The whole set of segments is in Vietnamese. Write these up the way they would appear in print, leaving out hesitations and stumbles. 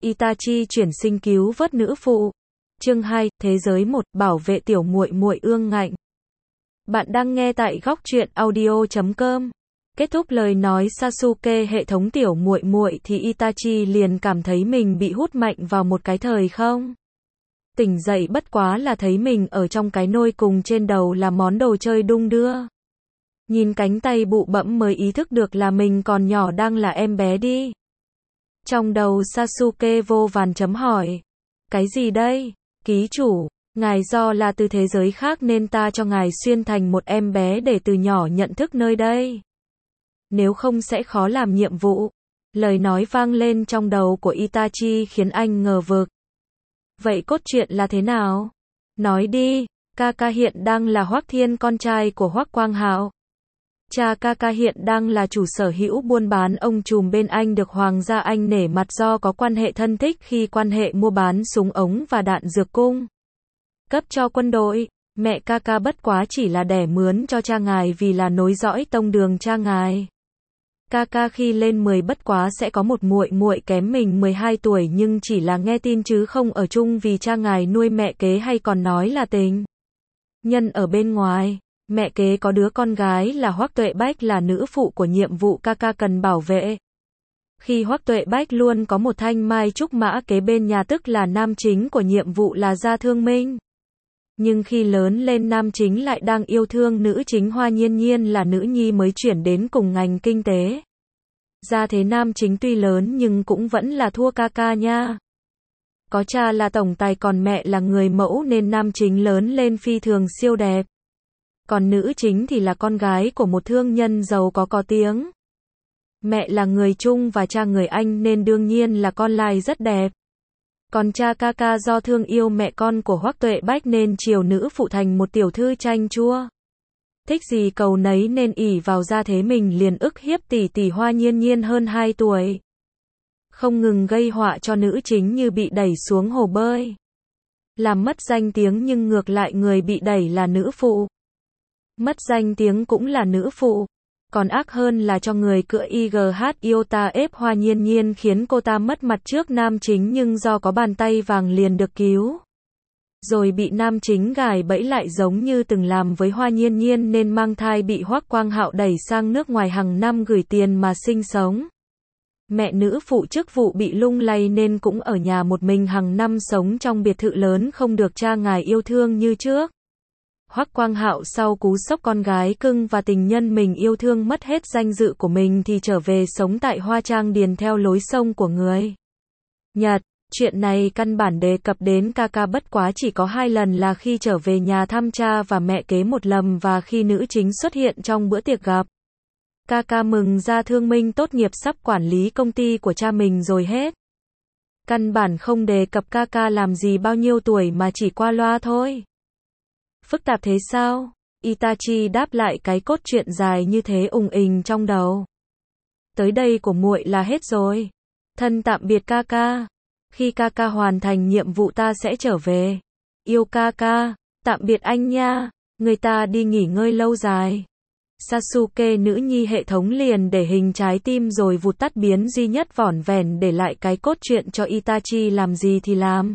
Itachi chuyển sinh cứu vớt nữ phụ. Chương 2, Thế giới 1, bảo vệ tiểu muội muội ương ngạnh. Bạn đang nghe tại góc truyện audio.com. Kết thúc lời nói Sasuke hệ thống tiểu muội muội thì Itachi liền cảm thấy mình bị hút mạnh vào một cái thời không. Tỉnh dậy bất quá là thấy mình ở trong cái nôi cùng trên đầu là món đồ chơi đung đưa. Nhìn cánh tay bụ bẫm mới ý thức được là mình còn nhỏ đang là em bé đi. Trong đầu Sasuke vô vàn chấm hỏi. Cái gì đây? Ký chủ, ngài do là từ thế giới khác nên ta cho ngài xuyên thành một em bé để từ nhỏ nhận thức nơi đây. Nếu không sẽ khó làm nhiệm vụ. Lời nói vang lên trong đầu của Itachi khiến anh ngờ vực. Vậy cốt truyện là thế nào? Nói đi, Kaka hiện đang là Hoắc Thiên, con trai của Hoắc Quang Hạo. Cha Kaka hiện đang là chủ sở hữu buôn bán ông trùm bên Anh được Hoàng gia Anh nể mặt do có quan hệ thân thích khi quan hệ mua bán súng ống và đạn dược cung cấp cho quân đội. Mẹ Kaka bất quá chỉ là đẻ mướn cho cha ngài vì là nối dõi tông đường cha ngài. Kaka khi lên 10 bất quá sẽ có một muội muội kém mình 12 tuổi nhưng chỉ là nghe tin chứ không ở chung vì cha ngài nuôi mẹ kế hay còn nói là tình nhân ở bên ngoài. Mẹ kế có đứa con gái là Hoắc Tuệ Bách là nữ phụ của nhiệm vụ Kaka cần bảo vệ. Khi Hoắc Tuệ Bách luôn có một thanh mai trúc mã kế bên nhà tức là nam chính của nhiệm vụ là Gia Thương Minh. Nhưng khi lớn lên nam chính lại đang yêu thương nữ chính Hoa Nhiên Nhiên là nữ nhi mới chuyển đến cùng ngành kinh tế. Ra thế nam chính tuy lớn nhưng cũng vẫn là thua Kaka nha. Có cha là tổng tài còn mẹ là người mẫu nên nam chính lớn lên phi thường siêu đẹp. Còn nữ chính thì là con gái của một thương nhân giàu có tiếng. Mẹ là người Trung và cha người Anh nên đương nhiên là con lai rất đẹp. Còn cha Kaka do thương yêu mẹ con của Hoắc Tuệ Bách nên chiều nữ phụ thành một tiểu thư chanh chua. Thích gì cầu nấy nên ỷ vào gia thế mình liền ức hiếp tỷ tỷ Hoa Nhiên Nhiên hơn 2 tuổi. Không ngừng gây họa cho nữ chính như bị đẩy xuống hồ bơi. Làm mất danh tiếng nhưng ngược lại người bị đẩy là nữ phụ. Mất danh tiếng cũng là nữ phụ. Còn ác hơn là cho người cưỡi IGH Iota ép Hoa Nhiên Nhiên khiến cô ta mất mặt trước nam chính nhưng do có bàn tay vàng liền được cứu. Rồi bị nam chính gài bẫy lại giống như từng làm với Hoa Nhiên Nhiên nên mang thai bị Hoắc Quang Hạo đẩy sang nước ngoài hàng năm gửi tiền mà sinh sống. Mẹ nữ phụ chức vụ bị lung lay nên cũng ở nhà một mình hàng năm sống trong biệt thự lớn không được cha ngài yêu thương như trước. Hoắc Quang Hạo sau cú sốc con gái cưng và tình nhân mình yêu thương mất hết danh dự của mình thì trở về sống tại Hoa Trang Điền theo lối sông của người Nhật. Chuyện này căn bản đề cập đến Kaka bất quá chỉ có 2 lần là khi trở về nhà thăm cha và mẹ kế một lần và khi nữ chính xuất hiện trong bữa tiệc gặp. Kaka mừng Gia Thương Minh tốt nghiệp sắp quản lý công ty của cha mình rồi hết. Căn bản không đề cập Kaka làm gì bao nhiêu tuổi mà chỉ qua loa thôi. Phức tạp thế sao? Itachi đáp lại cái cốt truyện dài như thế ùng ình trong đầu. Tới đây của muội là hết rồi. Thân tạm biệt Kaka. Khi Kaka hoàn thành nhiệm vụ ta sẽ trở về. Yêu Kaka. Tạm biệt anh nha. Người ta đi nghỉ ngơi lâu dài. Sasuke nữ nhi hệ thống liền để hình trái tim rồi vụt tắt biến duy nhất vỏn vẹn để lại cái cốt truyện cho Itachi làm gì thì làm.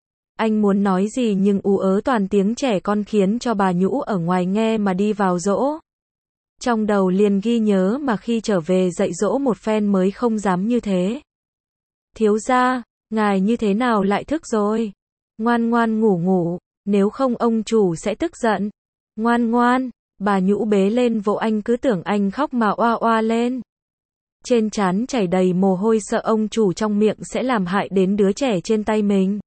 Anh muốn nói gì nhưng ú ớ toàn tiếng trẻ con khiến cho bà Nhũ ở ngoài nghe mà đi vào dỗ. Trong đầu liền ghi nhớ mà khi trở về dạy dỗ một phen mới không dám như thế. Thiếu gia, ngài như thế nào lại thức rồi? Ngoan ngoan ngủ ngủ, nếu không ông chủ sẽ tức giận. Ngoan ngoan, bà Nhũ bế lên vỗ anh cứ tưởng anh khóc mà oa oa lên. Trên trán chảy đầy mồ hôi sợ ông chủ trong miệng sẽ làm hại đến đứa trẻ trên tay mình.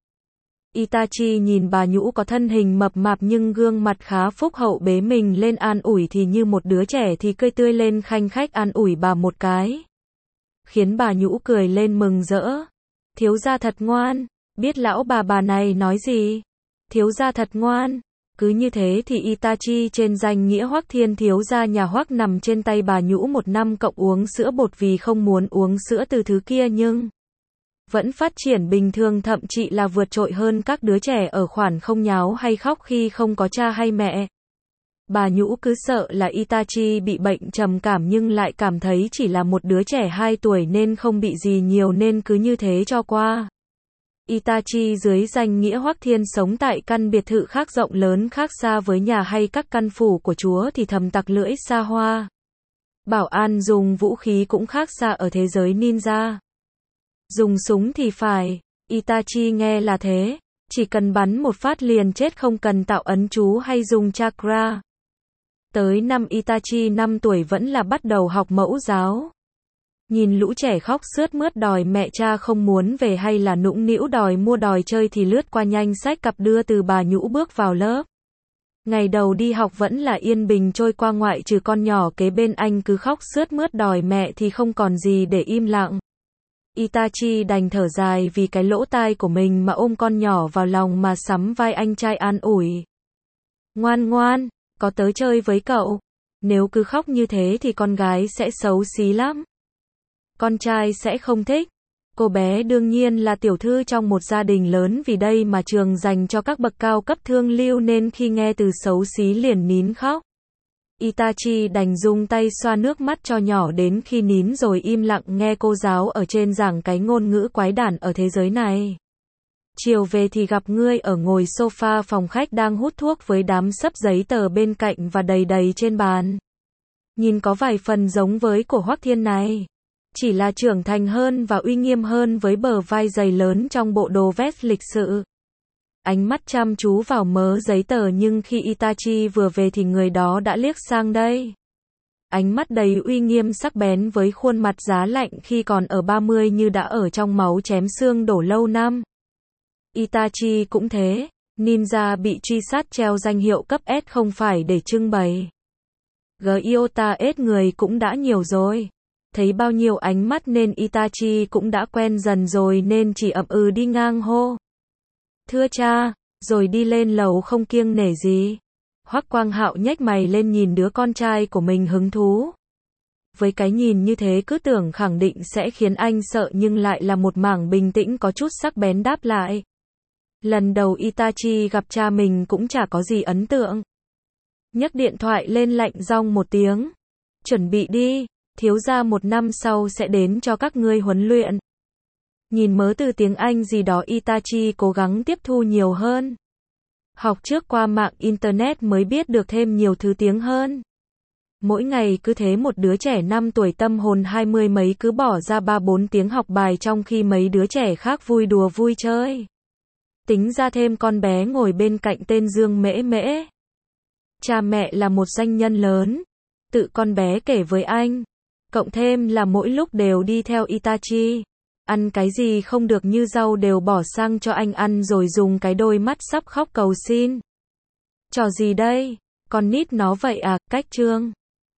Itachi nhìn bà Nhũ có thân hình mập mạp nhưng gương mặt khá phúc hậu bế mình lên an ủi thì như một đứa trẻ thì cười tươi lên khanh khách an ủi bà một cái. Khiến bà Nhũ cười lên mừng rỡ. Thiếu gia thật ngoan, biết lão bà này nói gì? Thiếu gia thật ngoan. Cứ như thế thì Itachi trên danh nghĩa Hoắc Thiên thiếu gia nhà Hoắc nằm trên tay bà Nhũ 1 năm cộng uống sữa bột vì không muốn uống sữa từ thứ kia nhưng vẫn phát triển bình thường thậm chí là vượt trội hơn các đứa trẻ ở khoản không nháo hay khóc khi không có cha hay mẹ. Bà Nhũ cứ sợ là Itachi bị bệnh trầm cảm nhưng lại cảm thấy chỉ là một đứa trẻ 2 tuổi nên không bị gì nhiều nên cứ như thế cho qua. Itachi dưới danh nghĩa Hoắc Thiên sống tại căn biệt thự khác rộng lớn khác xa với nhà hay các căn phủ của chúa thì thầm tặc lưỡi xa hoa. Bảo an dùng vũ khí cũng khác xa ở thế giới ninja. Dùng súng thì phải, Itachi nghe là thế, chỉ cần bắn một phát liền chết không cần tạo ấn chú hay dùng chakra. Tới năm Itachi 5 tuổi vẫn là bắt đầu học mẫu giáo. Nhìn lũ trẻ khóc sướt mướt đòi mẹ cha không muốn về hay là nũng nĩu đòi mua đòi chơi thì lướt qua nhanh xách cặp đưa từ bà Nhũ bước vào lớp. Ngày đầu đi học vẫn là yên bình trôi qua ngoại trừ con nhỏ kế bên anh cứ khóc sướt mướt đòi mẹ thì không còn gì để im lặng. Itachi đành thở dài vì cái lỗ tai của mình mà ôm con nhỏ vào lòng mà sắm vai anh trai an ủi. Ngoan ngoan, có tớ chơi với cậu. Nếu cứ khóc như thế thì con gái sẽ xấu xí lắm. Con trai sẽ không thích. Cô bé đương nhiên là tiểu thư trong một gia đình lớn vì đây mà trường dành cho các bậc cao cấp thương lưu nên khi nghe từ xấu xí liền nín khóc. Itachi đành dùng tay xoa nước mắt cho nhỏ đến khi nín rồi im lặng nghe cô giáo ở trên giảng cái ngôn ngữ quái đản ở thế giới này. Chiều về thì gặp ngươi ở ngồi sofa phòng khách đang hút thuốc với đám xấp giấy tờ bên cạnh và đầy đầy trên bàn. Nhìn có vài phần giống với của Hoắc Thiên này. Chỉ là trưởng thành hơn và uy nghiêm hơn với bờ vai dày lớn trong bộ đồ vest lịch sự. Ánh mắt chăm chú vào mớ giấy tờ nhưng khi Itachi vừa về thì người đó đã liếc sang đây. Ánh mắt đầy uy nghiêm sắc bén với khuôn mặt giá lạnh khi còn ở 30 như đã ở trong máu chém xương đổ lâu năm. Itachi cũng thế, ninja bị truy sát treo danh hiệu cấp S không phải để trưng bày. Gyota S người cũng đã nhiều rồi. Thấy bao nhiêu ánh mắt nên Itachi cũng đã quen dần rồi nên chỉ ậm ừ đi ngang hô. Thưa cha, rồi đi lên lầu không kiêng nể gì. Hoắc Quang Hạo nhếch mày lên nhìn đứa con trai của mình hứng thú. Với cái nhìn như thế cứ tưởng khẳng định sẽ khiến anh sợ nhưng lại là một mảng bình tĩnh có chút sắc bén đáp lại. Lần đầu Itachi gặp cha mình cũng chả có gì ấn tượng. Nhấc điện thoại lên lạnh giọng một tiếng. Chuẩn bị đi, thiếu gia 1 năm sau sẽ đến cho các ngươi huấn luyện. Nhìn mớ từ tiếng Anh gì đó Itachi cố gắng tiếp thu nhiều hơn. Học trước qua mạng Internet mới biết được thêm nhiều thứ tiếng hơn. Mỗi ngày cứ thế một đứa trẻ 5 tuổi tâm hồn 20 mấy cứ bỏ ra 3-4 tiếng học bài trong khi mấy đứa trẻ khác vui đùa vui chơi. Tính ra thêm con bé ngồi bên cạnh tên Dương Mễ Mễ. Cha mẹ là một doanh nhân lớn. Tự con bé kể với anh. Cộng thêm là mỗi lúc đều đi theo Itachi. Ăn cái gì không được như rau đều bỏ sang cho anh ăn rồi dùng cái đôi mắt sắp khóc cầu xin. Trò gì đây? Con nít nó vậy à, cách chương.